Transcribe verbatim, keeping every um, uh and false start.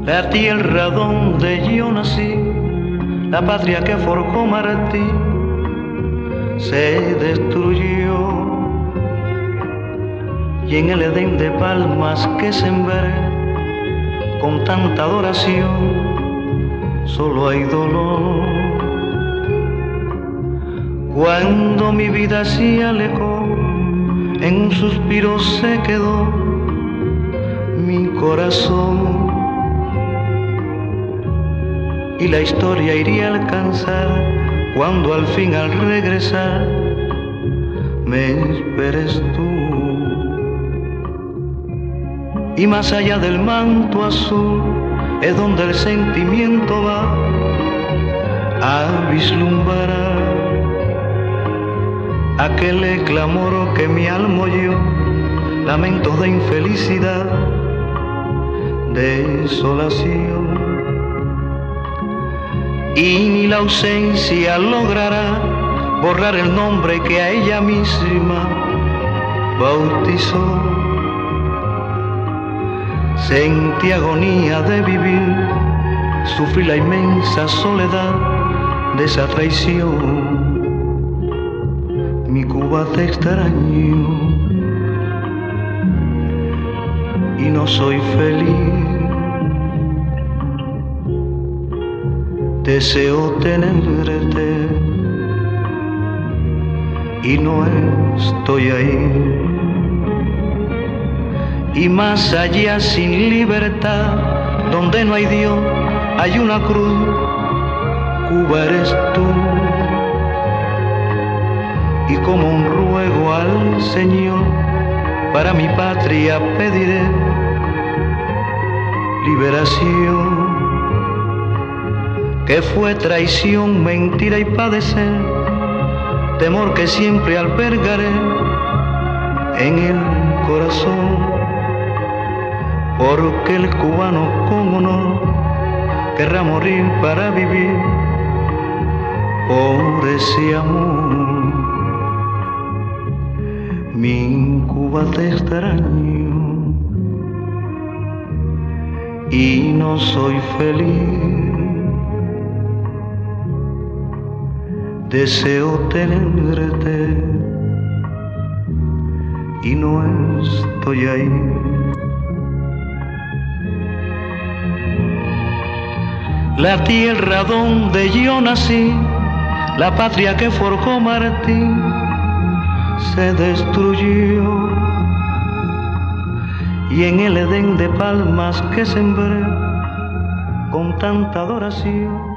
La tierra donde yo nací, la patria que forjó Martí, se destruyó. Y en el Edén de palmas que sembré con tanta adoración, solo hay dolor. Cuando mi vida se alejó, en un suspiro se quedó mi corazón. Y la historia iría a alcanzar cuando al fin al regresar me esperes tú. Y más allá del manto azul es donde el sentimiento va a vislumbrar aquel clamor que mi alma oyó, lamentos de infelicidad, desolación. Y ni la ausencia logrará borrar el nombre que a ella misma bautizó. Sentí agonía de vivir, sufrí la inmensa soledad de esa traición. Mi Cuba te extraño y no soy feliz. Deseo tenerte y no estoy ahí. Y más allá sin libertad, donde no hay Dios, hay una cruz. Cuba eres tú. Y como un ruego al Señor, para mi patria pediré liberación. Que fue traición, mentira y padecer, temor que siempre albergaré en el corazón. Porque el cubano con honor querrá morir para vivir por ese amor. Mi Cuba te extraño y no soy feliz. Deseo tenerte y no estoy ahí. La tierra donde yo nací, la patria que forjó Martín, se destruyó. Y en el Edén de palmas que sembré con tanta adoración,